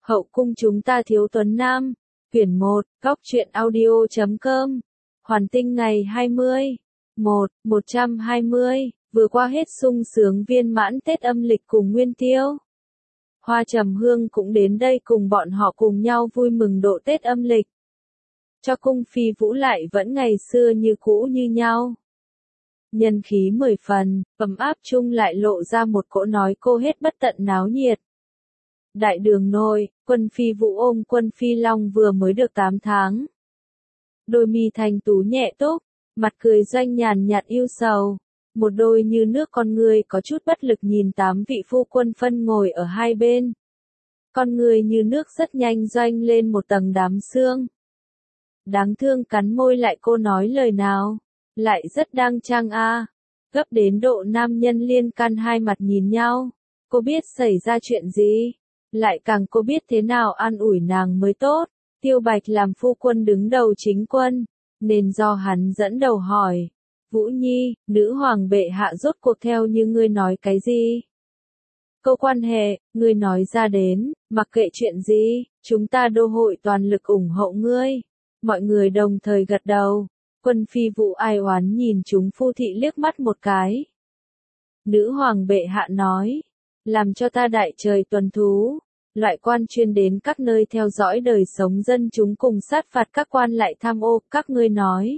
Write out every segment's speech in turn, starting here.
Hậu cung chúng ta thiếu tuấn nam. Quyển 1, góc truyện audio.com. Hoàn tinh ngày 120, vừa qua hết sung sướng viên mãn Tết âm lịch cùng Nguyên Tiêu. Hoa Trầm Hương cũng đến đây cùng bọn họ cùng nhau vui mừng độ Tết âm lịch. Cho cung phi Vũ lại vẫn ngày xưa như cũ như nhau. Nhân khí 10 phần, ấm áp chung lại lộ ra một cỗ nói cô hết bất tận náo nhiệt. Đại đường nội, Quân phi Vũ ôm Quân phi Long vừa mới được 8 tháng. Đôi mi thanh tú nhẹ túc, mặt cười doanh nhàn nhạt yêu sầu. Một đôi như nước con người có chút bất lực nhìn 8 vị phu quân phân ngồi ở hai bên. Con người như nước rất nhanh doanh lên một tầng đám sương. Đáng thương cắn môi lại cô nói lời nào, lại rất đang trang gấp đến độ nam nhân liên can hai mặt nhìn nhau. Cô biết xảy ra chuyện gì, lại càng cô biết thế nào an ủi nàng mới tốt. Tiêu Bạch làm phu quân đứng đầu chính quân, nên do hắn dẫn đầu hỏi. Vũ Nhi, nữ hoàng bệ hạ rốt cuộc theo như ngươi nói cái gì? Câu quan hệ, ngươi nói ra đến, mặc kệ chuyện gì, chúng ta đô hội toàn lực ủng hộ ngươi. Mọi người đồng thời gật đầu. Quân phi Vũ ai oán nhìn chúng phu thị liếc mắt một cái. Nữ hoàng bệ hạ nói, làm cho ta đại trời tuần thú. Loại quan chuyên đến các nơi theo dõi đời sống dân chúng cùng sát phạt các quan lại tham ô, các ngươi nói.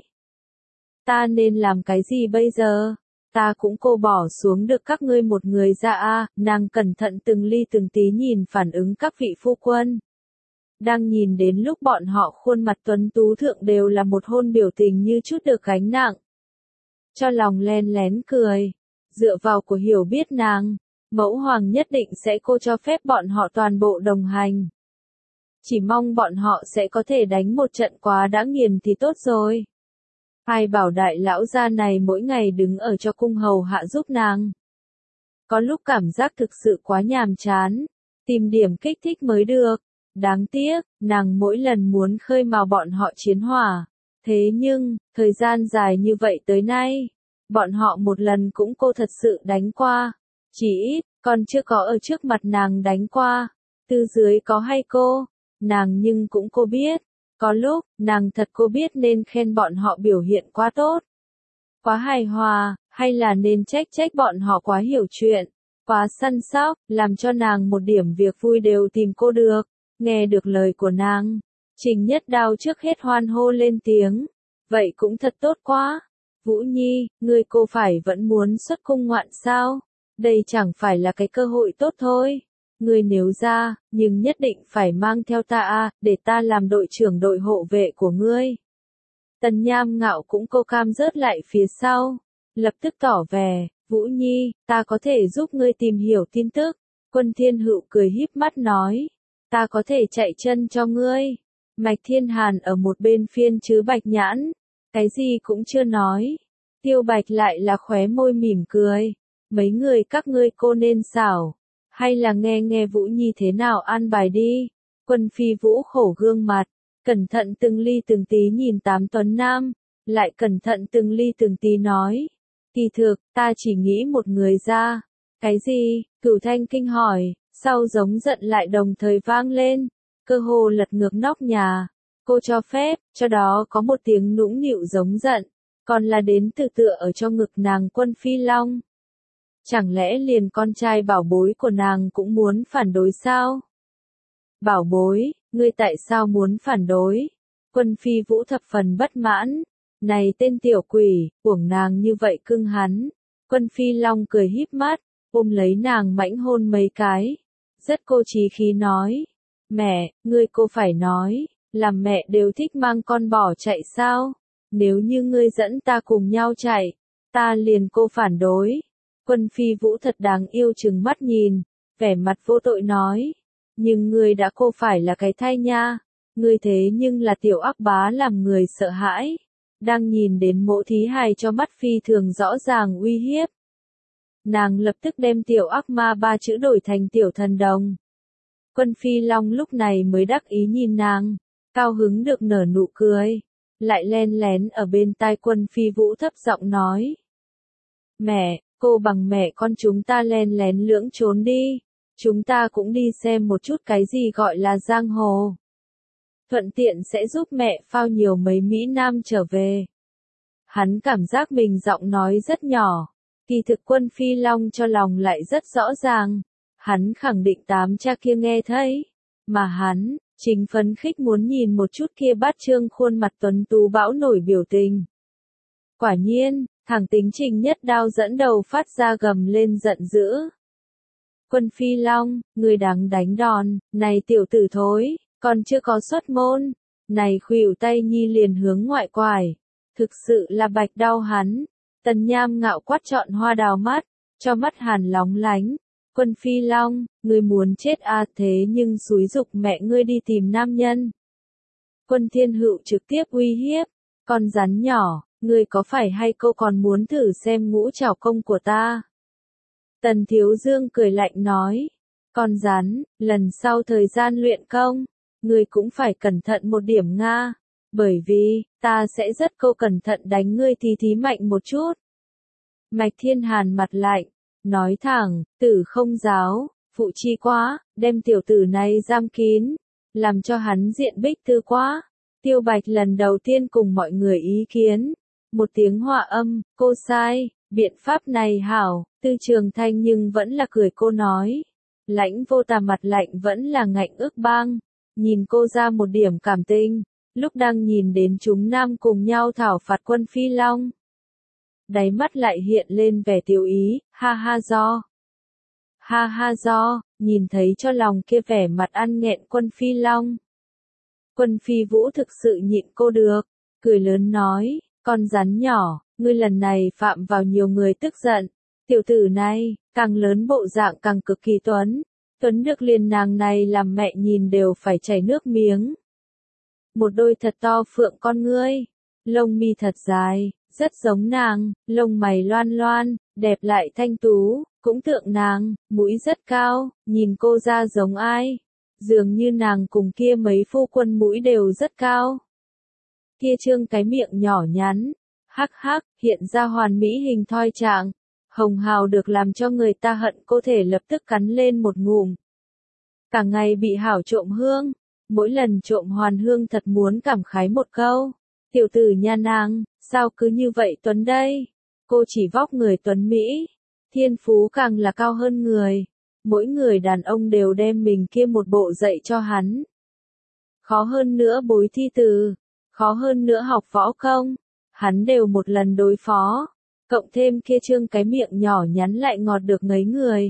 Ta nên làm cái gì bây giờ? Ta cũng cô bỏ xuống được các ngươi một người ra nàng cẩn thận từng ly từng tí nhìn phản ứng các vị phu quân. Đang nhìn đến lúc bọn họ khuôn mặt tuấn tú thượng đều là một hôn biểu tình như chút được gánh nặng. Cho lòng len lén cười, dựa vào của hiểu biết nàng. Mẫu hoàng nhất định sẽ cô cho phép bọn họ toàn bộ đồng hành. Chỉ mong bọn họ sẽ có thể đánh một trận quá đã nghiền thì tốt rồi. Ai bảo đại lão gia này mỗi ngày đứng ở cho cung hầu hạ giúp nàng. Có lúc cảm giác thực sự quá nhàm chán, tìm điểm kích thích mới được. Đáng tiếc, nàng mỗi lần muốn khơi mào bọn họ chiến hỏa. Thế nhưng, thời gian dài như vậy tới nay, bọn họ một lần cũng cô thật sự đánh qua. Chỉ ít, còn chưa có ở trước mặt nàng đánh qua. Từ dưới có hay cô, nàng nhưng cũng cô biết. Có lúc, nàng thật cô biết nên khen bọn họ biểu hiện quá tốt. Quá hài hòa, hay là nên trách bọn họ quá hiểu chuyện. Quá săn sóc, làm cho nàng một điểm việc vui đều tìm cô được. Nghe được lời của nàng, Trình Nhất Đao trước hết hoan hô lên tiếng. Vậy cũng thật tốt quá. Vũ Nhi, ngươi cô phải vẫn muốn xuất cung ngoạn sao? Đây chẳng phải là cái cơ hội tốt thôi. Ngươi nếu ra, nhưng nhất định phải mang theo ta để ta làm đội trưởng đội hộ vệ của ngươi. Tần Nham Ngạo cũng cô cam rớt lại phía sau. Lập tức tỏ vẻ, Vũ Nhi, ta có thể giúp ngươi tìm hiểu tin tức. Quân Thiên Hựu cười híp mắt nói, ta có thể chạy chân cho ngươi. Mạch Thiên Hàn ở một bên phiên chứ Bạch Nhãn, cái gì cũng chưa nói. Tiêu Bạch lại là khóe môi mỉm cười. Mấy người các ngươi cô nên xảo, hay là nghe Vũ Nhi thế nào an bài đi. Quân phi Vũ khổ gương mặt, cẩn thận từng ly từng tí nhìn 8 tuấn nam, lại cẩn thận từng ly từng tí nói. Kỳ thực, ta chỉ nghĩ một người ra. Cái gì? Cửu Thanh kinh hỏi, sau giống giận lại đồng thời vang lên, cơ hồ lật ngược nóc nhà. Cô cho phép, cho đó có một tiếng nũng nịu giống giận, còn là đến từ tựa ở trong ngực nàng Quân phi Long. Chẳng lẽ liền con trai bảo bối của nàng cũng muốn phản đối sao? Bảo bối, ngươi tại sao muốn phản đối? Quân phi Vũ thập phần bất mãn. Này tên tiểu quỷ, uổng nàng như vậy cưng hắn. Quân phi Long cười híp mắt, ôm lấy nàng mãnh hôn mấy cái. Rất cô chí khí nói. Mẹ, ngươi cô phải nói, làm mẹ đều thích mang con bỏ chạy sao? Nếu như ngươi dẫn ta cùng nhau chạy, ta liền cô phản đối. Quân phi Vũ thật đáng yêu trừng mắt nhìn, vẻ mặt vô tội nói. Nhưng ngươi đã cô phải là cái thai nha. Ngươi thế nhưng là tiểu ác bá làm người sợ hãi. Đang nhìn đến mộ thí hài cho mắt phi thường rõ ràng uy hiếp. Nàng lập tức đem tiểu ác ma 3 chữ đổi thành tiểu thần đồng. Quân phi Long lúc này mới đắc ý nhìn nàng, cao hứng được nở nụ cười. Lại len lén ở bên tai Quân phi Vũ thấp giọng nói. Mẹ, cô bằng mẹ con chúng ta len lén lưỡng trốn đi. Chúng ta cũng đi xem một chút cái gì gọi là giang hồ. Thuận tiện sẽ giúp mẹ phao nhiều mấy Mỹ Nam trở về. Hắn cảm giác mình giọng nói rất nhỏ. Kỳ thực Quân Phi Long cho lòng lại rất rõ ràng. Hắn khẳng định tám cha kia nghe thấy. Mà hắn, chính phấn khích muốn nhìn một chút kia bát trương khuôn mặt tuấn tú bão nổi biểu tình. Quả nhiên, thằng tính Trình Nhất Đao dẫn đầu phát ra gầm lên giận dữ. Quân Phi Long, người đáng đánh đòn, này tiểu tử thối, còn chưa có xuất môn. Này khuỷu tay nhi liền hướng ngoại quải. Thực sự là bạch đau hắn. Tần Nham ngạo quát trọn hoa đào mắt, cho mắt hàn lóng lánh. Quân Phi Long, ngươi muốn chết à, thế nhưng xúi giục mẹ ngươi đi tìm nam nhân. Quân Thiên Hựu trực tiếp uy hiếp, con rắn nhỏ, ngươi có phải hay cô còn muốn thử xem ngũ trảo công của ta? Tần Thiếu Dương cười lạnh nói, con rắn, lần sau thời gian luyện công, ngươi cũng phải cẩn thận một điểm nga, bởi vì, ta sẽ rất cẩn thận đánh ngươi thí mạnh một chút. Mạch Thiên Hàn mặt lạnh, nói thẳng, Tử Không giáo, phụ chi quá, đem tiểu tử này giam kín, làm cho hắn diện bích tư quá. Tiêu Bạch lần đầu tiên cùng mọi người ý kiến, một tiếng hòa âm, cô sai, biện pháp này hảo, Tư Trường Thanh nhưng vẫn là cười cô nói. Lãnh Vô Tà mặt lạnh vẫn là ngạnh ước bang, nhìn cô ra một điểm cảm tình, lúc đang nhìn đến chúng nam cùng nhau thảo phạt Quân Phi Long. Đáy mắt lại hiện lên vẻ tiêu ý, ha ha do. Ha ha do, nhìn thấy cho lòng kia vẻ mặt ăn nghẹn Quân Phi Long. Quân Phi Vũ thực sự nhịn cô được, cười lớn nói, con rắn nhỏ, ngươi lần này phạm vào nhiều người tức giận. Tiểu tử này, càng lớn bộ dạng càng cực kỳ tuấn được liền nàng này làm mẹ nhìn đều phải chảy nước miếng. Một đôi thật to phượng con ngươi, lông mi thật dài, rất giống nàng, lông mày loan loan, đẹp lại thanh tú, cũng tượng nàng, mũi rất cao, nhìn cô ra giống ai? Dường như nàng cùng kia mấy phu quân mũi đều rất cao. Kia trương cái miệng nhỏ nhắn, hắc hắc, hiện ra hoàn mỹ hình thoi trạng, hồng hào được làm cho người ta hận cô thể lập tức cắn lên một ngụm. Cả ngày bị hảo trộm hương, mỗi lần trộm hoàn hương thật muốn cảm khái một câu. Tiểu tử nha nàng, sao cứ như vậy tuấn đây? Cô chỉ vóc người tuấn Mỹ, thiên phú càng là cao hơn người. Mỗi người đàn ông đều đem mình kia một bộ dạy cho hắn. Khó hơn nữa bối thi từ, khó hơn nữa học võ công, hắn đều một lần đối phó. Cộng thêm kia trương cái miệng nhỏ nhắn lại ngọt được ngấy người.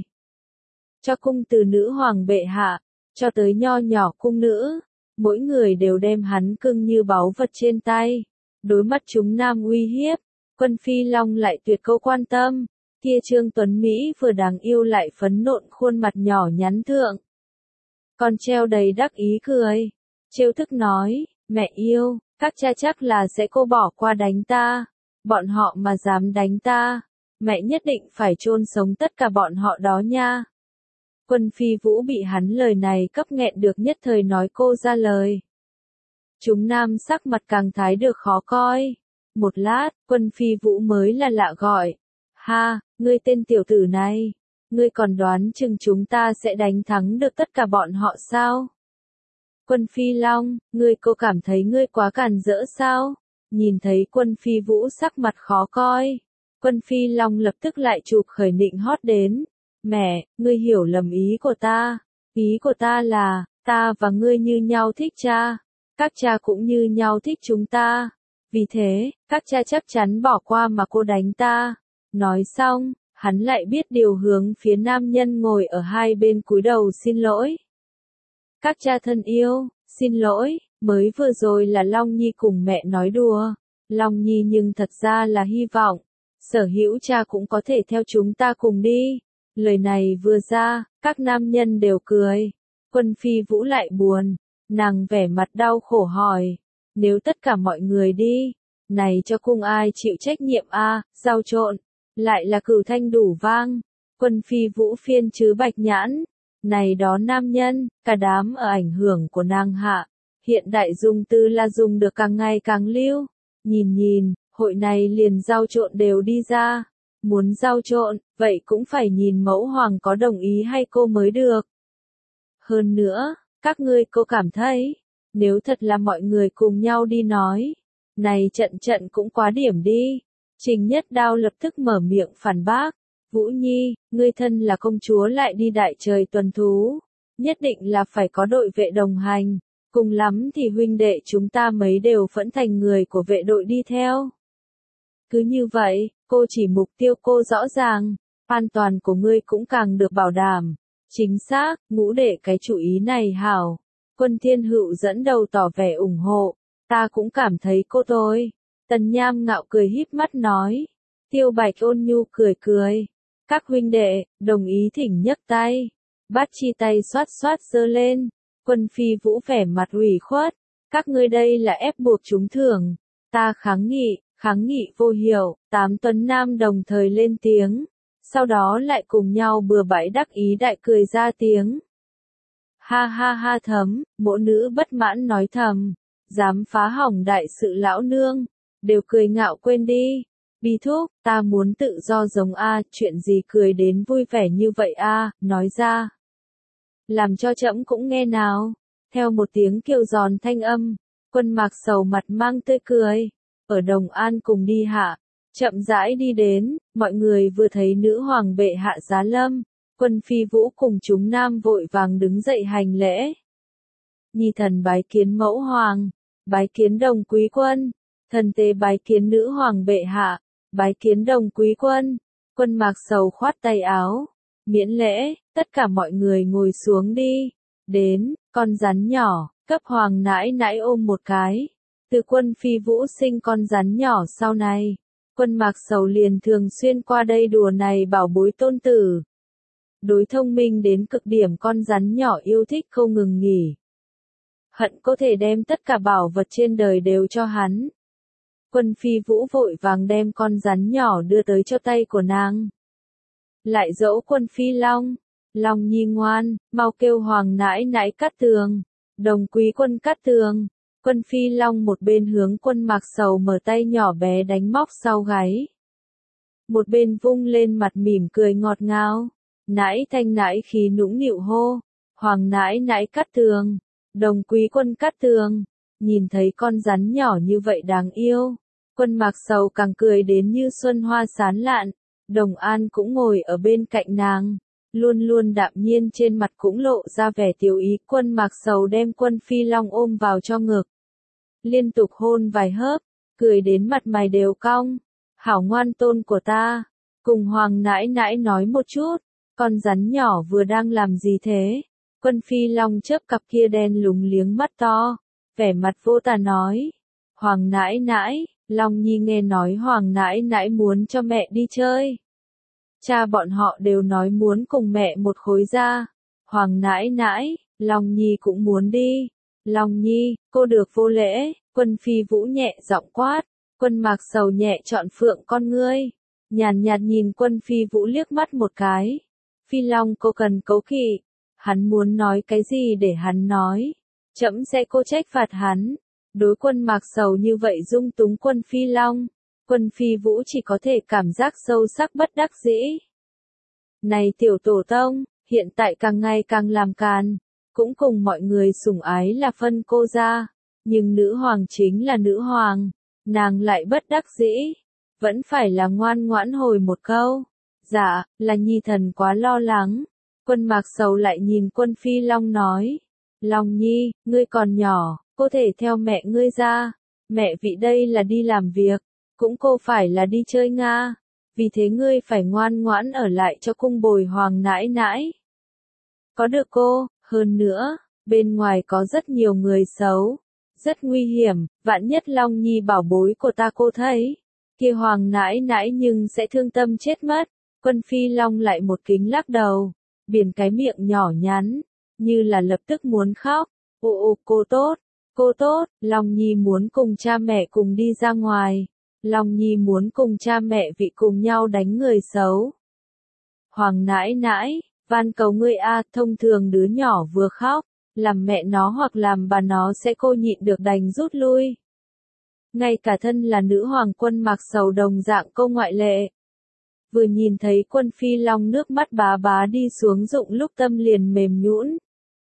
Cho cung từ nữ hoàng bệ hạ, cho tới nho nhỏ cung nữ, mỗi người đều đem hắn cưng như báu vật trên tay. Đối mặt chúng nam uy hiếp, Quân Phi Long lại tuyệt câu quan tâm. Kia trương tuấn Mỹ vừa đáng yêu lại phấn nộn khuôn mặt nhỏ nhắn thượng. Còn treo đầy đắc ý cười. Trêu thức nói, mẹ yêu, các cha chắc là sẽ cô bỏ qua đánh ta. Bọn họ mà dám đánh ta, mẹ nhất định phải chôn sống tất cả bọn họ đó nha. Quân Phi Vũ bị hắn lời này cấp nghẹn được nhất thời nói cô ra lời. Chúng nam sắc mặt càng thái được khó coi. Một lát, Quân Phi Vũ mới là lạ gọi. Ha, ngươi tên tiểu tử này, ngươi còn đoán chừng chúng ta sẽ đánh thắng được tất cả bọn họ sao? Quân Phi Long, ngươi cô cảm thấy ngươi quá càn rỡ sao? Nhìn thấy Quân Phi Vũ sắc mặt khó coi, Quân Phi Long lập tức lại chụp khởi nịnh hót đến. Mẹ, ngươi hiểu lầm ý của ta. Ý của ta là, ta và ngươi như nhau thích cha. Các cha cũng như nhau thích chúng ta. Vì thế, các cha chắc chắn bỏ qua mà cô đánh ta. Nói xong, hắn lại biết điều hướng phía nam nhân ngồi ở hai bên cúi đầu xin lỗi. Các cha thân yêu, xin lỗi, mới vừa rồi là Long Nhi cùng mẹ nói đùa. Long Nhi nhưng thật ra là hy vọng, sở hữu cha cũng có thể theo chúng ta cùng đi. Lời này vừa ra, các nam nhân đều cười. Quân Phi Vũ lại buồn, nàng vẻ mặt đau khổ hỏi, nếu tất cả mọi người đi, này cho cung ai chịu trách nhiệm a? Giao trộn, lại là cửu thanh đủ vang. Quân Phi Vũ phiên chứ bạch nhãn, này đó nam nhân, cả đám ở ảnh hưởng của nàng hạ, hiện đại dùng từ là dùng được càng ngày càng lưu. Nhìn, hội này liền giao trộn đều đi ra. Muốn giao trộn, vậy cũng phải nhìn mẫu hoàng có đồng ý hay cô mới được. Hơn nữa, các ngươi cô cảm thấy, nếu thật là mọi người cùng nhau đi nói, này trận cũng quá điểm đi. Trình Nhất Đao lập tức mở miệng phản bác. Vũ Nhi, ngươi thân là công chúa lại đi đại trời tuần thú. Nhất định là phải có đội vệ đồng hành. Cùng lắm thì huynh đệ chúng ta mấy đều phẫn thành người của vệ đội đi theo. Cứ như vậy, cô chỉ mục tiêu cô rõ ràng. An toàn của ngươi cũng càng được bảo đảm. Chính xác, Ngũ đệ cái chủ ý này hảo. Quân Thiên Hựu dẫn đầu tỏ vẻ ủng hộ. Ta cũng cảm thấy cô tôi. Tần Nham ngạo cười híp mắt nói. Tiêu Bạch ôn nhu cười cười. Các huynh đệ, đồng ý thỉnh nhấc tay. Bát chi tay xoát xoát giơ lên. Quân Phi Vũ vẻ mặt ủy khuất. Các ngươi đây là ép buộc chúng thưởng. Ta kháng nghị vô hiệu. 8 tuấn nam đồng thời lên tiếng. Sau đó lại cùng nhau bừa bãi đắc ý đại cười ra tiếng. Ha ha ha thấm, mỗ nữ bất mãn nói thầm. Dám phá hỏng đại sự lão nương. Đều cười ngạo quên đi. Bi thúc, ta muốn tự do giống A, chuyện gì cười đến vui vẻ như vậy A, nói ra. Làm cho trẫm cũng nghe nào. Theo một tiếng kêu giòn thanh âm, Quân Mạc Sầu mặt mang tươi cười. Ở Đồng An cùng đi hạ, chậm rãi đi đến, mọi người vừa thấy nữ hoàng bệ hạ giá lâm. Quân Phi Vũ cùng chúng nam vội vàng đứng dậy hành lễ. Nhi thần bái kiến mẫu hoàng, bái kiến đồng quý quân, thần tế bái kiến nữ hoàng bệ hạ, bái kiến đồng quý quân. Quân Mạc Sầu khoát tay áo, miễn lễ, tất cả mọi người ngồi xuống đi. Đến, con rắn nhỏ, cấp hoàng nãi nãi ôm một cái. Từ Quân Phi Vũ sinh con rắn nhỏ sau này, Quân Mạc Sầu liền thường xuyên qua đây đùa này bảo bối tôn tử. Đối thông minh đến cực điểm con rắn nhỏ yêu thích không ngừng nghỉ. Hận có thể đem tất cả bảo vật trên đời đều cho hắn. Quân Phi Vũ vội vàng đem con rắn nhỏ đưa tới cho tay của nàng. Lại dỗ Quân Phi Long. Long nhi ngoan, mau kêu hoàng nãi nãi cắt tường. Đồng quý quân cắt tường. Quân Phi Long một bên hướng Quân Mạc Sầu mở tay nhỏ bé đánh móc sau gáy. Một bên vung lên mặt mỉm cười ngọt ngào. Nãi thanh nãi khí nũng nịu hô. Hoàng nãi nãi cắt tường. Đồng quý quân cắt tường. Nhìn thấy con rắn nhỏ như vậy đáng yêu. Quân Mạc Sầu càng cười đến như xuân hoa sán lạn. Đồng An cũng ngồi ở bên cạnh nàng. Luôn luôn đạm nhiên trên mặt cũng lộ ra vẻ tiểu ý. Quân Mạc Sầu đem Quân Phi Long ôm vào cho ngực. Liên tục hôn vài hớp. Cười đến mặt mày đều cong. Hảo ngoan tôn của ta. Cùng hoàng nãi nãi nói một chút. Con rắn nhỏ vừa đang làm gì thế? Quân Phi Long chớp cặp kia đen lúng liếng mắt to. Vẻ mặt vô tà nói. Hoàng nãi nãi, Long Nhi nghe nói hoàng nãi nãi muốn cho mẹ đi chơi. Cha bọn họ đều nói muốn cùng mẹ một khối ra. Hoàng nãi nãi, Long Nhi cũng muốn đi. Long Nhi, cô được vô lễ. Quân Phi Vũ nhẹ giọng quát. Quân Mạc Sầu nhẹ trọn phượng con ngươi. Nhàn nhạt nhìn Quân Phi Vũ liếc mắt một cái. Phi Long cô cần cấu kỵ. Hắn muốn nói cái gì để hắn nói. Trẫm sẽ cô trách phạt hắn. Đối Quân Mạc Sầu như vậy dung túng Quân Phi Long. Quân Phi Vũ chỉ có thể cảm giác sâu sắc bất đắc dĩ. Này tiểu tổ tông, hiện tại càng ngày càng làm càn. Cũng cùng mọi người sủng ái là phân cô ra. Nhưng nữ hoàng chính là nữ hoàng. Nàng lại bất đắc dĩ. Vẫn phải là ngoan ngoãn hồi một câu. Dạ, là nhi thần quá lo lắng. Quân Mạc Sầu lại nhìn Quân Phi Long nói. Long Nhi, ngươi còn nhỏ, có thể theo mẹ ngươi ra. Mẹ vị đây là đi làm việc, cũng cô phải là đi chơi Nga. Vì thế ngươi phải ngoan ngoãn ở lại cho cung bồi hoàng nãi nãi. Có được cô, hơn nữa, bên ngoài có rất nhiều người xấu. Rất nguy hiểm, vạn nhất Long Nhi bảo bối của ta cô thấy. Kia hoàng nãi nãi nhưng sẽ thương tâm chết mất. Quân Phi Long lại một kính lắc đầu. Biển cái miệng nhỏ nhắn. Như là lập tức muốn khóc. Ồ cô tốt, Long Nhi muốn cùng cha mẹ cùng đi ra ngoài. Long Nhi muốn cùng cha mẹ vị cùng nhau đánh người xấu. Hoàng nãi nãi, van cầu ngươi a, thông thường đứa nhỏ vừa khóc, làm mẹ nó hoặc làm bà nó sẽ cô nhịn được đành rút lui. Ngay cả thân là nữ hoàng Quân Mạc Sầu đồng dạng câu ngoại lệ. vừa nhìn thấy Quân Phi Long nước mắt bá bá đi xuống Dụng lúc tâm liền mềm nhũn.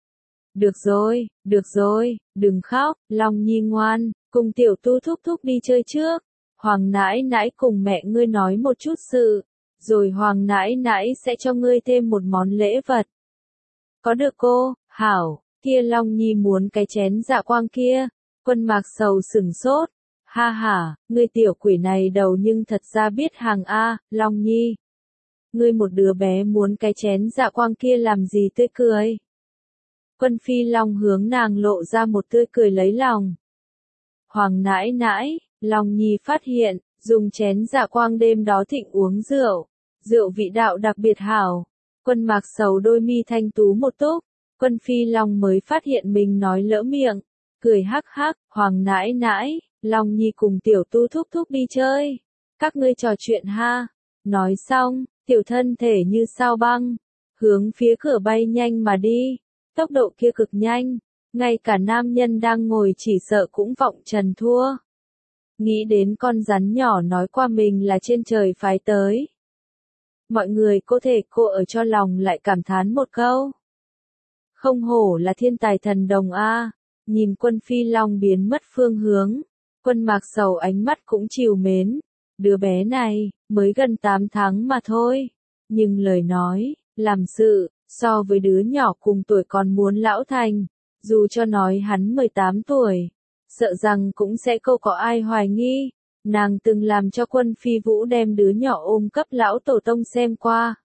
Được rồi, đừng khóc, Long Nhi ngoan, cùng tiểu tu thúc thúc đi chơi trước. Hoàng nãi nãi cùng mẹ ngươi nói một chút sự, rồi Hoàng nãi nãi sẽ cho ngươi thêm một món lễ vật. Có được cô, hảo, kia Long Nhi muốn cái chén dạ quang kia. Quân Mạc Sầu sửng sốt. Ha ha, ngươi tiểu quỷ này đầu nhưng thật ra biết hàng A, Long Nhi. Ngươi một đứa bé muốn cái chén dạ quang kia làm gì tươi cười. Quân Phi Long hướng nàng lộ ra một tươi cười lấy lòng. Hoàng nãi nãi, Long Nhi phát hiện, dùng chén dạ quang đêm đó thịnh uống rượu. Rượu vị đạo đặc biệt hảo. Quân Mạc Sầu đôi mi thanh tú một túc. Quân Phi Long mới phát hiện mình nói lỡ miệng. Cười hắc hắc, Hoàng nãi nãi, Long Nhi cùng tiểu tu thúc thúc đi chơi. Các ngươi trò chuyện ha. Nói xong, tiểu thân thể như sao băng. Hướng phía cửa bay nhanh mà đi. Tốc độ kia cực nhanh. Ngay cả nam nhân đang ngồi chỉ sợ cũng vọng trần thua. Nghĩ đến con rắn nhỏ nói qua mình là trên trời phái tới. Mọi người có thể cô ở cho lòng lại cảm thán một câu. Không hổ là thiên tài thần đồng A. Nhìn Quân Phi Long biến mất phương hướng. Quân Mạc Sầu ánh mắt cũng trìu mến. Đứa bé này, mới gần 8 tháng mà thôi. Nhưng lời nói, làm sự, so với đứa nhỏ cùng tuổi còn muốn lão thành. Dù cho nói hắn 18 tuổi. Sợ rằng cũng sẽ không có ai hoài nghi. Nàng từng làm cho Quân Phi Vũ đem đứa nhỏ ôm cấp lão tổ tông xem qua.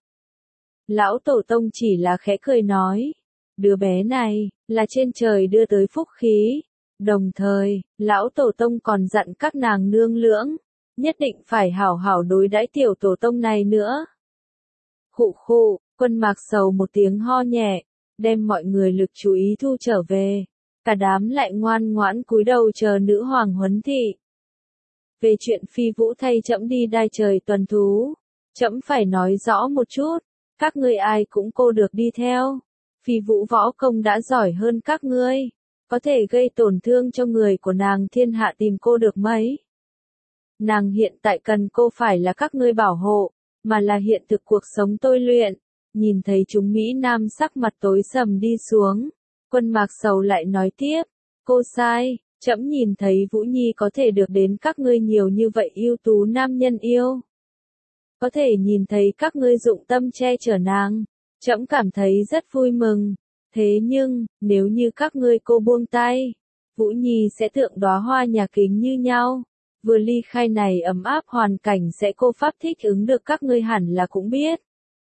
Lão tổ tông chỉ là khẽ cười nói. Đứa bé này, là trên trời đưa tới phúc khí. Đồng thời, lão tổ tông còn dặn các nàng nương lưỡng. Nhất định phải hảo hảo đối đãi tiểu tổ tông này nữa. Khụ khụ, Quân Mạc Sầu một tiếng ho nhẹ. Đem mọi người lực chú ý thu trở về. Cả đám lại ngoan ngoãn cúi đầu chờ nữ hoàng huấn thị. Về chuyện Phi Vũ thay trẫm đi đai trời tuần thú. Trẫm phải nói rõ một chút. Các ngươi ai cũng cô được đi theo. Phi Vũ võ công đã giỏi hơn các ngươi. Có thể gây tổn thương cho người của nàng thiên hạ tìm cô được mấy. Nàng hiện tại cần cô phải là các ngươi bảo hộ. Mà là hiện thực cuộc sống tôi luyện. Nhìn thấy chúng Mỹ Nam sắc mặt tối sầm đi xuống. Quân Mạc Sầu lại nói tiếp. Cô sai, trẫm nhìn thấy Vũ Nhi có thể được đến các ngươi nhiều như vậy ưu tú nam nhân yêu. Có thể nhìn thấy các ngươi dụng tâm che chở nàng. Trẫm cảm thấy rất vui mừng. Thế nhưng, nếu như các ngươi cô buông tay, Vũ Nhi sẽ thượng đóa hoa nhà kính như nhau. Vừa ly khai này ấm áp hoàn cảnh sẽ cô pháp thích ứng được các ngươi hẳn là cũng biết.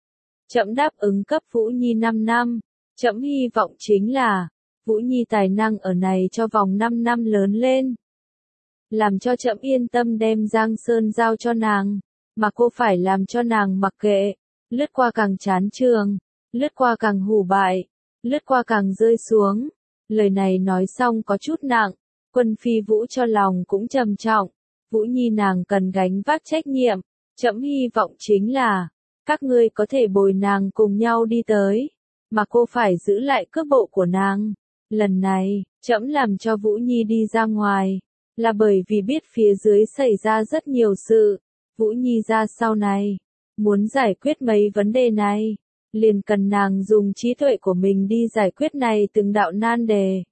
Trẫm đáp ứng cấp Vũ Nhi 5 năm. Trẫm hy vọng chính là, Vũ Nhi tài năng ở này cho vòng 5 năm lớn lên. Làm cho trẫm yên tâm đem Giang Sơn giao cho nàng, mà cô phải làm cho nàng mặc kệ. Lướt qua càng chán trường, lướt qua càng hủ bại, lướt qua càng rơi xuống. Lời này nói xong có chút nặng, Quân Phi Vũ cho lòng cũng trầm trọng. Vũ Nhi nàng cần gánh vác trách nhiệm, trẫm hy vọng chính là, các ngươi có thể bồi nàng cùng nhau đi tới, mà cô phải giữ lại cước bộ của nàng. Lần này, trẫm làm cho Vũ Nhi đi ra ngoài, là bởi vì biết phía dưới xảy ra rất nhiều sự. Vũ Nhi ra sau này, muốn giải quyết mấy vấn đề này, liền cần nàng dùng trí tuệ của mình đi giải quyết này từng đạo nan đề.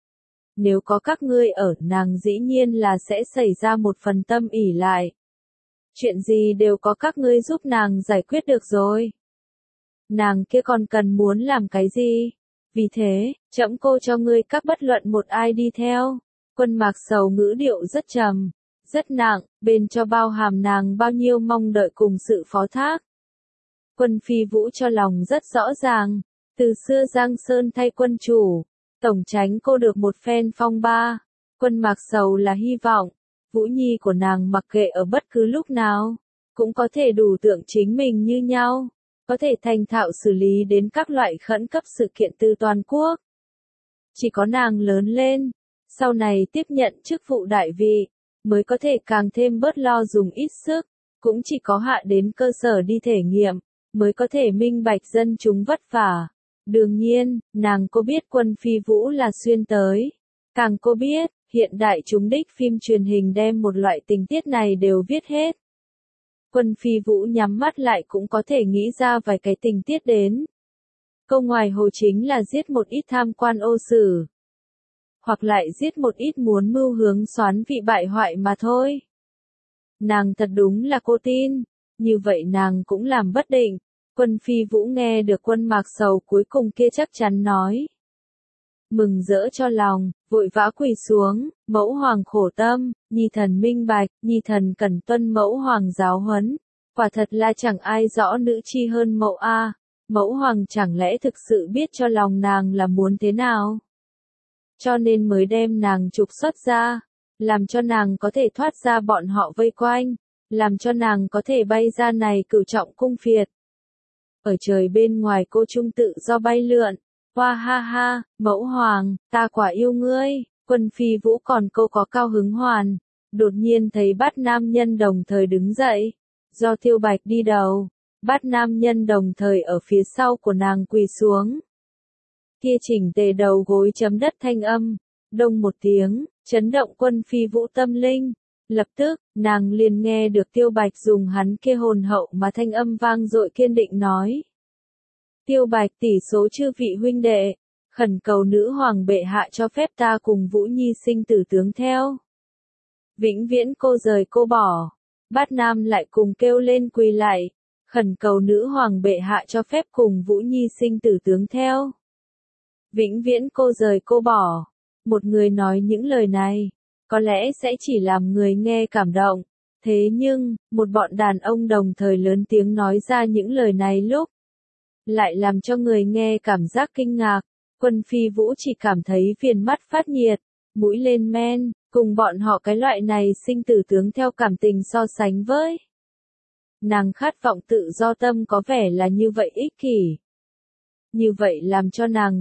Nếu có các ngươi ở, nàng dĩ nhiên là sẽ xảy ra một phần tâm ỷ lại. Chuyện gì đều có các ngươi giúp nàng giải quyết được rồi. Nàng kia còn cần muốn làm cái gì? Vì thế, trẫm cô cho ngươi các bất luận một ai đi theo. Quân Mạc Sầu ngữ điệu rất trầm, rất nặng, bên cho bao hàm nàng bao nhiêu mong đợi cùng sự phó thác. Quân Phi Vũ cho lòng rất rõ ràng, từ xưa Giang Sơn thay quân chủ, tổng tránh cô được một phen phong ba. Quân Mạc Sầu là hy vọng, Vũ Nhi của nàng mặc kệ ở bất cứ lúc nào, cũng có thể đủ tượng chính mình như nhau, có thể thành thạo xử lý đến các loại khẩn cấp sự kiện từ toàn quốc. Chỉ có nàng lớn lên, sau này tiếp nhận chức vụ đại vị, mới có thể càng thêm bớt lo dùng ít sức, cũng chỉ có hạ đến cơ sở đi thể nghiệm, mới có thể minh bạch dân chúng vất vả. Đương nhiên, nàng cô biết Quân Phi Vũ là xuyên tới. Càng cô biết, hiện đại chúng đích phim truyền hình đem một loại tình tiết này đều viết hết. Quân Phi Vũ nhắm mắt lại cũng có thể nghĩ ra vài cái tình tiết đến. Câu ngoài hồ chính là giết một ít tham quan ô sử. Hoặc lại giết một ít muốn mưu hướng xoán vị bại hoại mà thôi. Nàng thật đúng là cô tin, như vậy nàng cũng làm bất định. Quân Phi Vũ nghe được Quân Mạc Sầu cuối cùng kia chắc chắn nói. Mừng rỡ cho lòng, vội vã quỳ xuống, mẫu hoàng khổ tâm, nhi thần minh bạch, nhi thần cần tuân mẫu hoàng giáo huấn. Quả thật là chẳng ai rõ nữ chi hơn mẫu a. Mẫu hoàng chẳng lẽ thực sự biết cho lòng nàng là muốn thế nào? Cho nên mới đem nàng trục xuất ra, làm cho nàng có thể thoát ra bọn họ vây quanh, làm cho nàng có thể bay ra này cửu trọng cung phiệt. Ở trời bên ngoài cô trung tự do bay lượn, hoa ha ha, mẫu hoàng, ta quả yêu ngươi. Quân Phi Vũ còn câu có cao hứng hoàn, đột nhiên thấy bát nam nhân đồng thời đứng dậy, do Tiêu Bạch đi đầu, bát nam nhân đồng thời ở phía sau của nàng quỳ xuống. Kia chỉnh tề đầu gối chấm đất thanh âm, đông một tiếng, chấn động Quân Phi Vũ tâm linh. Lập tức, nàng liền nghe được Tiêu Bạch dùng hắn kia hồn hậu mà thanh âm vang dội kiên định nói. Tiêu Bạch tỷ số chư vị huynh đệ, khẩn cầu nữ hoàng bệ hạ cho phép ta cùng Vũ Nhi sinh tử tướng theo. Vĩnh viễn cô rời cô bỏ. Bát Nam lại cùng kêu lên quỳ lại, khẩn cầu nữ hoàng bệ hạ cho phép cùng Vũ Nhi sinh tử tướng theo. Vĩnh viễn cô rời cô bỏ. Một người nói những lời này, có lẽ sẽ chỉ làm người nghe cảm động. Thế nhưng, một bọn đàn ông đồng thời lớn tiếng nói ra những lời này lúc, lại làm cho người nghe cảm giác kinh ngạc. Quân Phi Vũ chỉ cảm thấy viền mắt phát nhiệt, mũi lên men, cùng bọn họ cái loại này sinh tử tướng theo cảm tình so sánh với. Nàng khát vọng tự do tâm có vẻ là như vậy ích kỷ. Như vậy làm cho nàng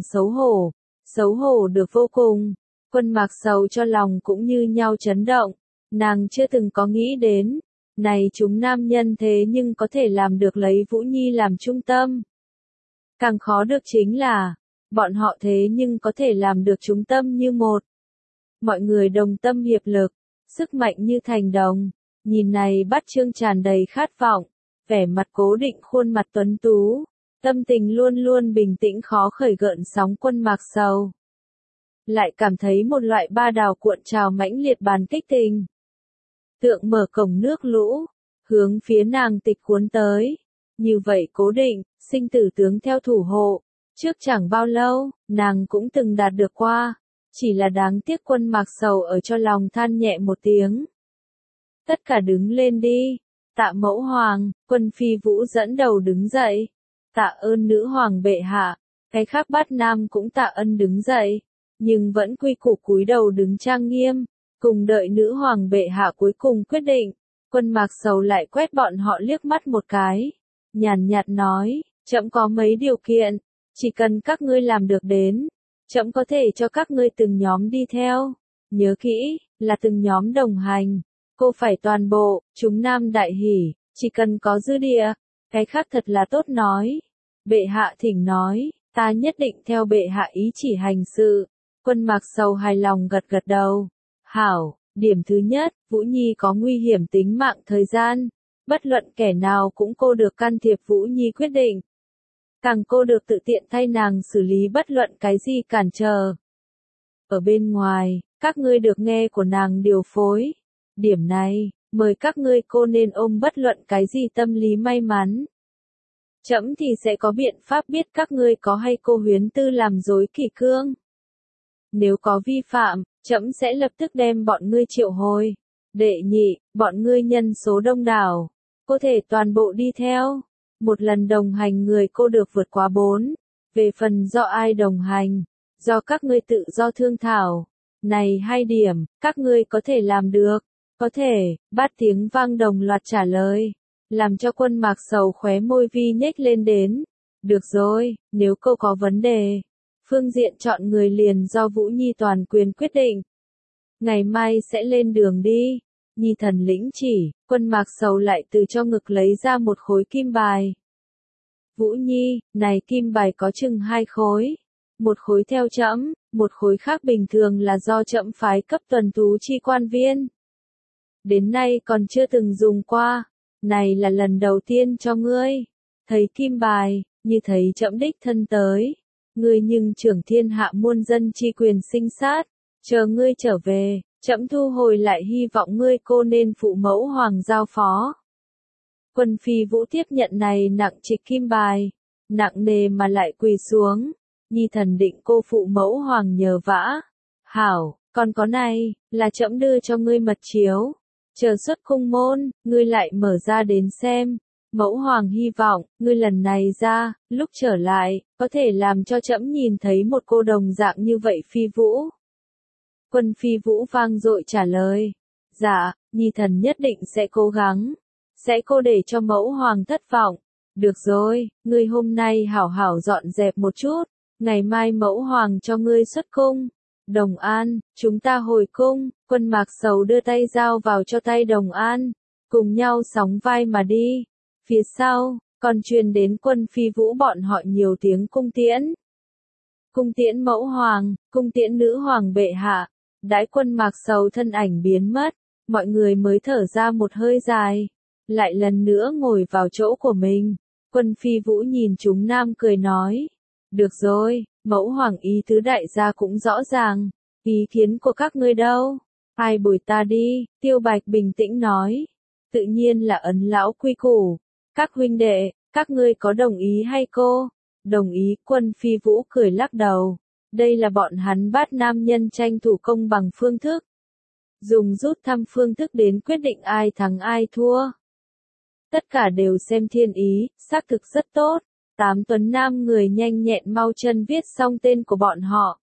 xấu hổ được vô cùng. Quân Mạc Sầu cho lòng cũng như nhau chấn động, nàng chưa từng có nghĩ đến, này chúng nam nhân thế nhưng có thể làm được lấy Vũ Nhi làm trung tâm. Càng khó được chính là, bọn họ thế nhưng có thể làm được trung tâm như một. Mọi người đồng tâm hiệp lực, sức mạnh như thành đồng, nhìn này Bát Trương tràn đầy khát vọng, vẻ mặt cố định khuôn mặt tuấn tú, tâm tình luôn luôn bình tĩnh khó khởi gợn sóng Quân Mạc Sầu. Lại cảm thấy một loại ba đào cuộn trào mãnh liệt bàn kích tình. Tượng mở cổng nước lũ, hướng phía nàng tịch cuốn tới. Như vậy cố định, sinh tử tướng theo thủ hộ. Trước chẳng bao lâu, nàng cũng từng đạt được qua. Chỉ là đáng tiếc Quân Mạc Sầu ở cho lòng than nhẹ một tiếng. Tất cả đứng lên đi. Tạ mẫu hoàng, Quân Phi Vũ dẫn đầu đứng dậy. Tạ ơn nữ hoàng bệ hạ. Cái khác Bát Nam cũng tạ ơn đứng dậy. Nhưng vẫn quy củ cúi đầu đứng trang nghiêm, cùng đợi nữ hoàng bệ hạ cuối cùng quyết định. Quân Mạc Sầu lại quét bọn họ liếc mắt một cái, nhàn nhạt nói, trẫm có mấy điều kiện, chỉ cần các ngươi làm được đến, trẫm có thể cho các ngươi từng nhóm đi theo. Nhớ kỹ, là từng nhóm đồng hành, cô phải toàn bộ, chúng nam đại hỉ, chỉ cần có dư địa, cái khác thật là tốt nói. Bệ hạ thỉnh nói, ta nhất định theo bệ hạ ý chỉ hành sự. Quân Mạc Sầu hài lòng gật gật đầu. Hảo, điểm thứ nhất, Vũ Nhi có nguy hiểm tính mạng thời gian. Bất luận kẻ nào cũng cô được can thiệp Vũ Nhi quyết định. Càng cô được tự tiện thay nàng xử lý bất luận cái gì cản trở. Ở bên ngoài, các ngươi được nghe của nàng điều phối. Điểm này, mời các ngươi cô nên ôm bất luận cái gì tâm lý may mắn. Trẫm thì sẽ có biện pháp biết các ngươi có hay cô huyến tư làm dối kỷ cương. Nếu có vi phạm, trẫm sẽ lập tức đem bọn ngươi triệu hồi. Đệ nhị, bọn ngươi nhân số đông đảo, có thể toàn bộ đi theo. Một lần đồng hành người cô được vượt quá 4. Về phần do ai đồng hành, do các ngươi tự do thương thảo. Này 2 điểm, các ngươi có thể làm được. Có thể, bát tiếng vang đồng loạt trả lời. Làm cho Quân Mạc Sầu khóe môi vi nhếch lên đến. Được rồi, nếu cô có vấn đề. Phương diện chọn người liền do Vũ Nhi toàn quyền quyết định. Ngày mai sẽ lên đường đi. Nhi thần lĩnh chỉ, Quân Mạc Sầu lại từ cho ngực lấy ra một khối kim bài. Vũ Nhi, này kim bài có chừng 2 khối. Một khối theo trẫm, một khối khác bình thường là do trẫm phái cấp tuần tú chi quan viên. Đến nay còn chưa từng dùng qua. này là lần đầu tiên cho ngươi. Thấy kim bài, như thấy trẫm đích thân tới. Ngươi nhưng trưởng thiên hạ muôn dân chi quyền sinh sát, chờ ngươi trở về, trẫm thu hồi lại hy vọng ngươi cô nên phụ mẫu hoàng giao phó. Quân phi vũ tiếp nhận này nặng trịch kim bài, nặng nề mà lại quỳ xuống, nhi thần định cô phụ mẫu hoàng nhờ vả. Hảo, còn có này, là trẫm đưa cho ngươi mật chiếu, chờ xuất cung môn, ngươi lại mở ra đến xem. Mẫu hoàng hy vọng, ngươi lần này ra, lúc trở lại, có thể làm cho trẫm nhìn thấy một cô đồng dạng như vậy phi vũ. Quân phi vũ vang dội trả lời. Dạ, nhi thần nhất định sẽ cố gắng. Sẽ cô để cho mẫu hoàng thất vọng. Được rồi, ngươi hôm nay hảo hảo dọn dẹp một chút. Ngày mai mẫu hoàng cho ngươi xuất cung. Đồng An, chúng ta hồi cung. Quân Mạc Sầu đưa tay dao vào cho tay Đồng An. Cùng nhau sóng vai mà đi. Phía sau, còn truyền đến quân phi vũ bọn họ nhiều tiếng cung tiễn. Cung tiễn mẫu hoàng, cung tiễn nữ hoàng bệ hạ. Đãi quân Mạc Sầu thân ảnh biến mất, mọi người mới thở ra một hơi dài. Lại lần nữa ngồi vào chỗ của mình. Quân phi vũ nhìn chúng nam cười nói. Được rồi, mẫu hoàng ý tứ đại gia cũng rõ ràng. Ý kiến của các ngươi đâu? Ai bồi ta đi? Tiêu Bạch bình tĩnh nói. Tự nhiên là ấn lão quy củ. Các huynh đệ, các ngươi có đồng ý hay cô? Đồng ý, quân phi vũ cười lắc đầu. Đây là bọn hắn bát nam nhân tranh thủ công bằng phương thức. Dùng rút thăm phương thức đến quyết định ai thắng ai thua. Tất cả đều xem thiên ý, xác thực rất tốt. 8 tuấn nam người nhanh nhẹn mau chân viết xong tên của bọn họ.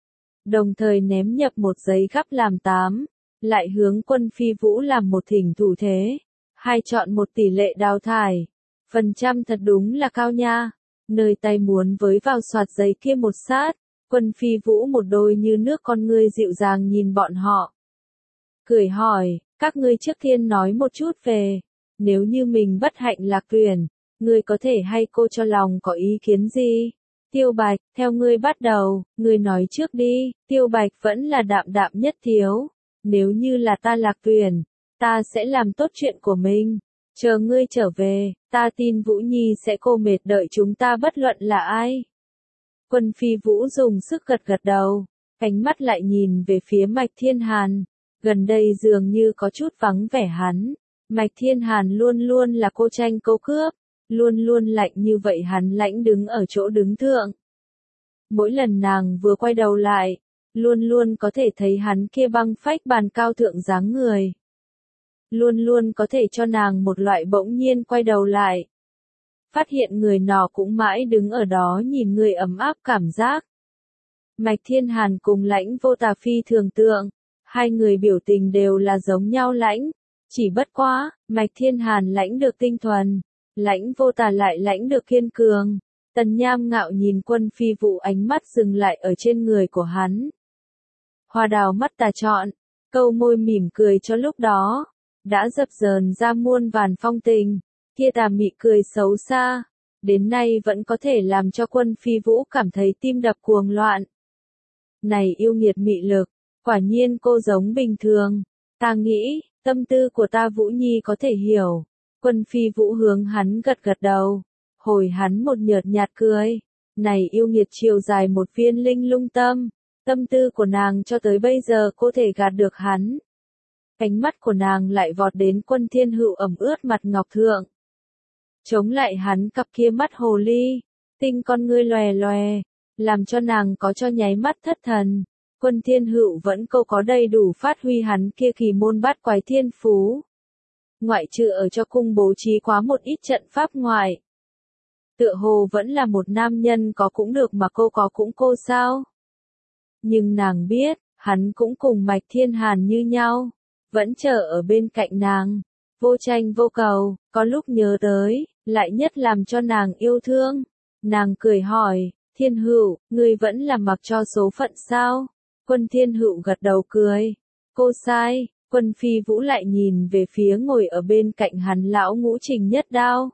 Đồng thời ném nhập một giấy gấp làm 8. Lại hướng quân phi vũ làm một thỉnh thủ thế. Hai chọn một tỷ lệ đào thải. Phần trăm thật đúng là cao nha. Nơi tay muốn với vào soạt giấy kia một sát. Quân phi vũ một đôi như nước con ngươi dịu dàng nhìn bọn họ. Cười hỏi, các ngươi trước tiên nói một chút về. Nếu như mình bất hạnh lạc tuyển, ngươi có thể hay cô cho lòng có ý kiến gì? Tiêu Bạch, theo ngươi bắt đầu, ngươi nói trước đi. Tiêu Bạch vẫn là đạm đạm nhất thiếu. Nếu như là ta lạc tuyển, ta sẽ làm tốt chuyện của mình. Chờ ngươi trở về, ta tin Vũ Nhi sẽ cô mệt đợi chúng ta bất luận là ai. Quân phi vũ dùng sức gật gật đầu, ánh mắt lại nhìn về phía Mạch Thiên Hàn. Gần đây dường như có chút vắng vẻ hắn. Mạch Thiên Hàn luôn luôn là cô tranh câu cướp, luôn luôn lạnh như vậy hắn lãnh đứng ở chỗ đứng thượng. Mỗi lần nàng vừa quay đầu lại, luôn luôn có thể thấy hắn kia băng phách bàn cao thượng dáng người. Luôn luôn có thể cho nàng một loại bỗng nhiên quay đầu lại. Phát hiện người nọ cũng mãi đứng ở đó nhìn người ấm áp cảm giác. Mạch Thiên Hàn cùng Lãnh Vô Tà phi thường tượng, hai người biểu tình đều là giống nhau lãnh, chỉ bất quá, Mạch Thiên Hàn lãnh được tinh thuần, Lãnh Vô Tà lại lãnh được kiên cường. Tần Nham ngạo nhìn quân phi vũ ánh mắt dừng lại ở trên người của hắn. Hoa đào mắt tà trọn, câu môi mỉm cười cho lúc đó, đã dập dờn ra muôn vàn phong tình. Kia tà mị cười xấu xa, đến nay vẫn có thể làm cho quân phi vũ cảm thấy tim đập cuồng loạn. Này yêu nghiệt mị lực, quả nhiên cô giống bình thường, ta nghĩ, tâm tư của ta Vũ Nhi có thể hiểu. Quân phi vũ hướng hắn gật gật đầu, hồi hắn một nhợt nhạt cười, này yêu nghiệt chiều dài một viên linh lung tâm, tâm tư của nàng cho tới bây giờ cô thể gạt được hắn. Ánh mắt của nàng lại vọt đến Quân Thiên Hựu ẩm ướt mặt ngọc thượng. Chống lại hắn cặp kia mắt hồ ly, tinh con ngươi lòe lòe, làm cho nàng có cho nháy mắt thất thần. Quân Thiên Hựu vẫn câu có đầy đủ phát huy hắn kia kỳ môn bát quái thiên phú. Ngoại trừ ở cho cung bố trí quá một ít trận pháp ngoại. Tựa hồ vẫn là một nam nhân có cũng được mà cô có cũng cô sao. Nhưng nàng biết, hắn cũng cùng Mạch Thiên Hàn như nhau, vẫn chờ ở bên cạnh nàng. Vô tranh vô cầu, có lúc nhớ tới, lại nhất làm cho nàng yêu thương. Nàng cười hỏi, Thiên Hựu, ngươi vẫn là mặc cho số phận sao? Quân Thiên Hựu gật đầu cười. Cô sai, Quân phi vũ lại nhìn về phía ngồi ở bên cạnh hắn lão ngũ Trình Nhất Đao.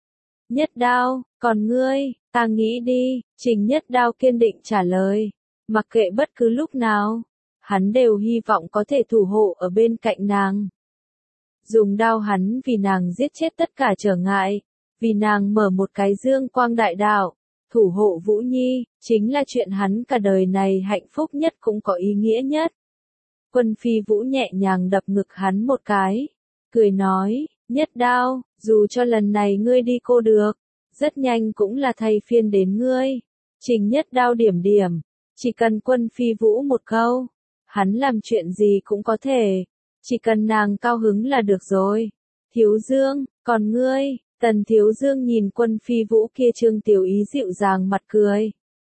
Nhất Đao, còn ngươi, ta nghĩ đi, Trình Nhất Đao kiên định trả lời. Mặc kệ bất cứ lúc nào, hắn đều hy vọng có thể thủ hộ ở bên cạnh nàng. dùng đao hắn vì nàng giết chết tất cả trở ngại, vì nàng mở một cái dương quang đại đạo, thủ hộ Vũ Nhi, chính là chuyện hắn cả đời này hạnh phúc nhất cũng có ý nghĩa nhất. Quân Phi Vũ nhẹ nhàng đập ngực hắn một cái, cười nói, Nhất Đao, dù cho lần này ngươi đi cô được, rất nhanh cũng là thay phiên đến ngươi. Trình Nhất Đao điểm điểm, chỉ cần Quân Phi Vũ một câu, hắn làm chuyện gì cũng có thể, chỉ cần nàng cao hứng là được rồi. Thiếu Dương, còn ngươi? Tần Thiếu Dương nhìn Quân Phi Vũ kia Trương Tiểu Ý dịu dàng mặt cười.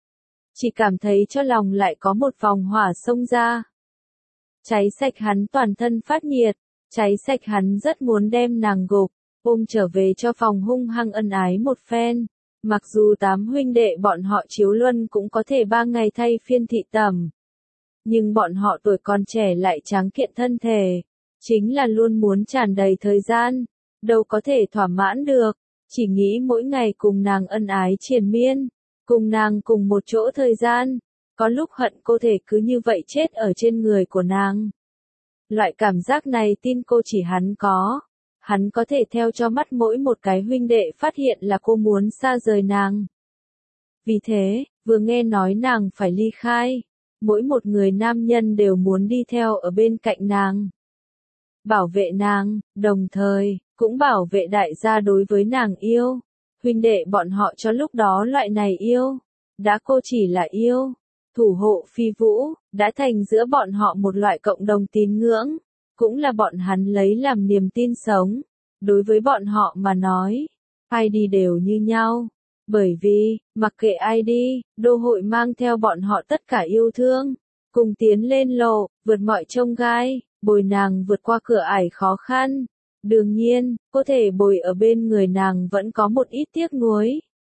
Chỉ cảm thấy cho lòng lại có một vòng hỏa xông ra. Cháy sạch hắn toàn thân phát nhiệt, cháy sạch hắn rất muốn đem nàng gục, ôm trở về cho phòng hung hăng ân ái một phen. Mặc dù 8 huynh đệ bọn họ chiếu luân cũng có thể 3 ngày thay phiên thị tẩm. Nhưng bọn họ tuổi còn trẻ lại tráng kiện thân thể, chính là luôn muốn tràn đầy thời gian, đâu có thể thỏa mãn được, chỉ nghĩ mỗi ngày cùng nàng ân ái triền miên, cùng nàng cùng một chỗ thời gian, có lúc hận cô thể cứ như vậy chết ở trên người của nàng. Loại cảm giác này tin cô chỉ hắn có. Hắn có thể theo cho mắt mỗi một cái huynh đệ phát hiện là cô muốn xa rời nàng. Vì thế, vừa nghe nói nàng phải ly khai, mỗi một người nam nhân đều muốn đi theo ở bên cạnh nàng. Bảo vệ nàng, đồng thời, cũng bảo vệ đại gia đối với nàng yêu. Huynh đệ bọn họ cho lúc đó loại này yêu, đã cô chỉ là yêu. Thủ hộ Phi Vũ, đã thành giữa bọn họ một loại cộng đồng tín ngưỡng, cũng là bọn hắn lấy làm niềm tin sống. Đối với bọn họ mà nói, ai đi đều như nhau, bởi vì, mặc kệ ai đi, đô hội mang theo bọn họ tất cả yêu thương, cùng tiến lên lộ, vượt mọi chông gai, bồi nàng vượt qua cửa ải khó khăn. Đương nhiên, có thể bồi ở bên người nàng vẫn có một ít tiếc nuối.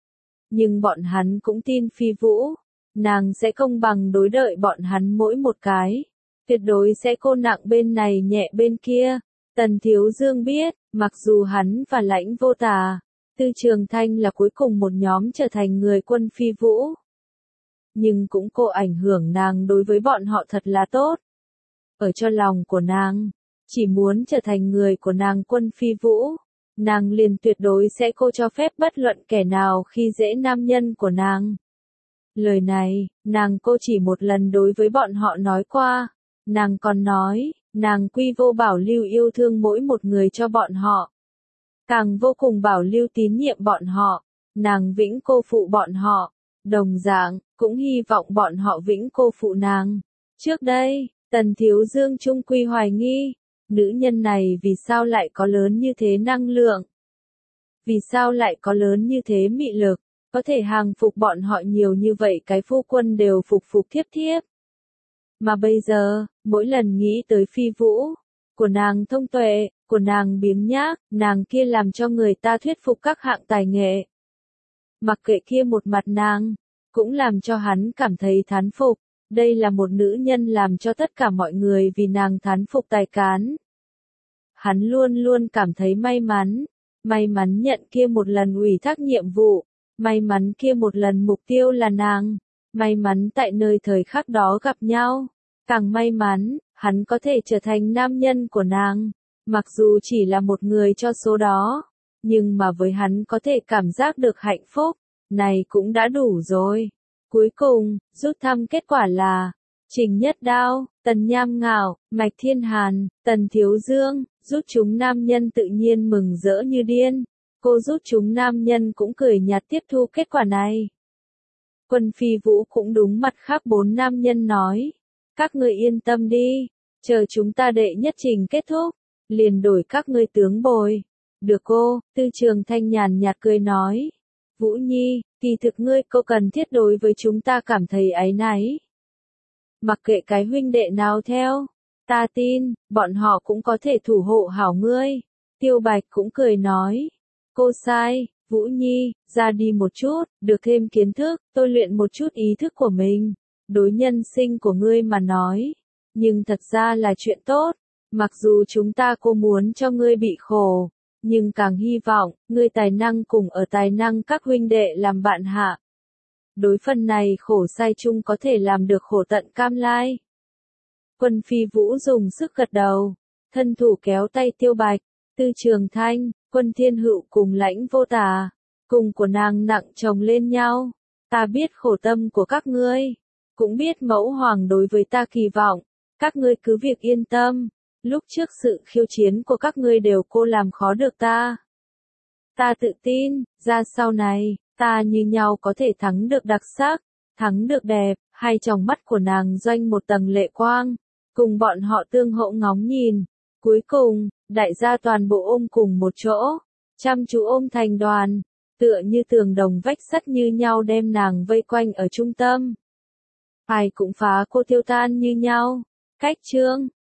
Nhưng bọn hắn cũng tin Phi Vũ. Nàng sẽ công bằng đối đợi bọn hắn mỗi một cái. Tuyệt đối sẽ cô nặng bên này nhẹ bên kia. Tần Thiếu Dương biết, mặc dù hắn và Lãnh Vô Tà, Tư Trường Thanh là cuối cùng một nhóm trở thành người Quân Phi Vũ. Nhưng cũng cô ảnh hưởng nàng đối với bọn họ thật là tốt. Ở cho lòng của nàng, chỉ muốn trở thành người của nàng Quân Phi Vũ. Nàng liền tuyệt đối sẽ cô cho phép bất luận kẻ nào khi dễ nam nhân của nàng. Lời này, nàng cô chỉ một lần đối với bọn họ nói qua. Nàng còn nói, nàng quy vô bảo lưu yêu thương mỗi một người cho bọn họ. Càng vô cùng bảo lưu tín nhiệm bọn họ. Nàng vĩnh cô phụ bọn họ. Đồng dạng, cũng hy vọng bọn họ vĩnh cô phụ nàng. Trước đây, Tần Thiếu Dương trung quy hoài nghi. Nữ nhân này vì sao lại có lớn như thế năng lượng? Vì sao lại có lớn như thế mị lực? Có thể hàng phục bọn họ nhiều như vậy cái phu quân đều phục phục thiếp thiếp. Mà bây giờ, mỗi lần nghĩ tới Phi Vũ, của nàng thông tuệ, của nàng biếng nhác, nàng kia làm cho người ta thuyết phục các hạng tài nghệ. Mặc kệ kia một mặt nàng, cũng làm cho hắn cảm thấy thán phục. Đây là một nữ nhân làm cho tất cả mọi người vì nàng thán phục tài cán. Hắn luôn luôn cảm thấy may mắn nhận kia một lần ủy thác nhiệm vụ. May mắn kia một lần mục tiêu là nàng, may mắn tại nơi thời khắc đó gặp nhau, càng may mắn, hắn có thể trở thành nam nhân của nàng, mặc dù chỉ là một người cho số đó, nhưng mà với hắn có thể cảm giác được hạnh phúc, này cũng đã đủ rồi. Cuối cùng, rút thăm kết quả là, Trình Nhất Đao, Tần Nham Ngạo, Mạch Thiên Hàn, Tần Thiếu Dương, rút chúng nam nhân tự nhiên mừng rỡ như điên. Cô rút chúng nam nhân cũng cười nhạt tiếp thu kết quả này. Quân Phi Vũ cũng đúng mặt khác 4 nam nhân nói. Các ngươi yên tâm đi, chờ chúng ta đệ nhất trình kết thúc, liền đổi các ngươi tướng bồi. Được cô, Tư Trường Thanh nhàn nhạt cười nói. Vũ Nhi, kỳ thực ngươi cô cần thiết đối với chúng ta cảm thấy áy náy. Mặc kệ cái huynh đệ nào theo, ta tin, bọn họ cũng có thể thủ hộ hảo ngươi. Tiêu Bạch cũng cười nói. Cô sai, Vũ Nhi, ra đi một chút, được thêm kiến thức, tôi luyện một chút ý thức của mình. Đối nhân sinh của ngươi mà nói. Nhưng thật ra là chuyện tốt. Mặc dù chúng ta cô muốn cho ngươi bị khổ. Nhưng càng hy vọng, ngươi tài năng cùng ở tài năng các huynh đệ làm bạn hạ. Đối phần này khổ sai chung có thể làm được khổ tận cam lai. Quân Phi Vũ dùng sức gật đầu. thân thủ kéo tay Tiêu Bạch, Tư Trường Thanh, Quân Thiên Hựu cùng Lãnh Vô Tà, cùng của nàng nặng chồng lên nhau. Ta biết khổ tâm của các ngươi, cũng biết mẫu hoàng đối với ta kỳ vọng, các ngươi cứ việc yên tâm, lúc trước sự khiêu chiến của các ngươi đều cô làm khó được ta. Ta tự tin, ra sau này, ta như nhau có thể thắng được đặc sắc, thắng được đẹp, hay trong mắt của nàng doanh một tầng lệ quang, cùng bọn họ tương hỗ ngóng nhìn. Cuối cùng, đại gia toàn bộ ôm cùng một chỗ, chăm chú ôm thành đoàn, tựa như tường đồng vách sắt như nhau đem nàng vây quanh ở trung tâm. Ai cũng phá cô tiêu tan như nhau. Cách chương